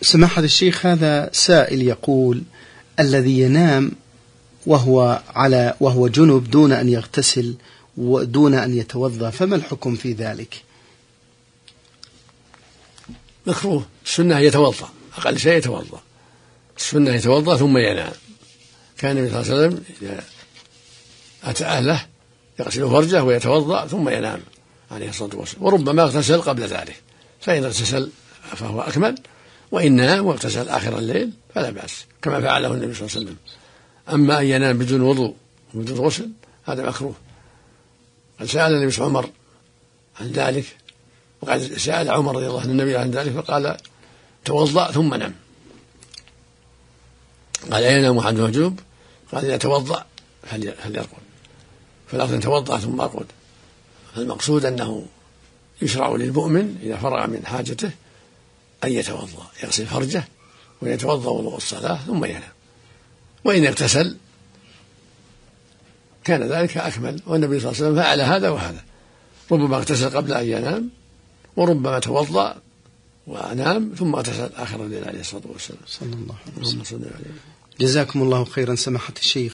سماحة الشيخ، هذا سائل يقول: الذي ينام وهو جنب دون أن يغتسل ودون أن يتوضأ، فما الحكم في ذلك؟ مكروه. السنة يتوضأ، أقل شيء يتوضأ. السنة يتوضأ ثم ينام. كان النبي صلى الله عليه وسلم إذا أتى أهله يغسل فرجه ويتوضأ ثم ينام عليه الصلاة والسلام، وربما اغتسل قبل ذلك، فإن اغتسل فهو أكمل، وإن نام واغتسل آخر الليل فلا بأس، كما فعله النبي صلى الله عليه وسلم. أما أن ينام بدون وضوء وبدون غسل هذا مكروه. قد سأل النبي عمر عن ذلك، وقد سأل عمر رضي الله عنه النبي عن ذلك فقال: توضأ ثم نم. قال: أينام أحدكم مجنوب؟ قال: إذا توضأ فليرقد. فالأفضل أن يتوضأ ثم يرقد. المقصود أنه يشرع للمؤمن إذا فرغ من حاجته أن يتوضأ، يغسل فرجه ويتوضأ وضوء الصلاة ثم ينام. وإن اغتسل كان ذلك أكمل، والنبي صلى الله عليه وسلم فعل هذا وهذا، ربما اغتسل قبل أن ينام، وربما توضأ ونام ثم اغتسل آخر الليل عليه الصلاة والسلام. صلى الله عليه وسلم. جزاكم الله خيرا سماحة الشيخ.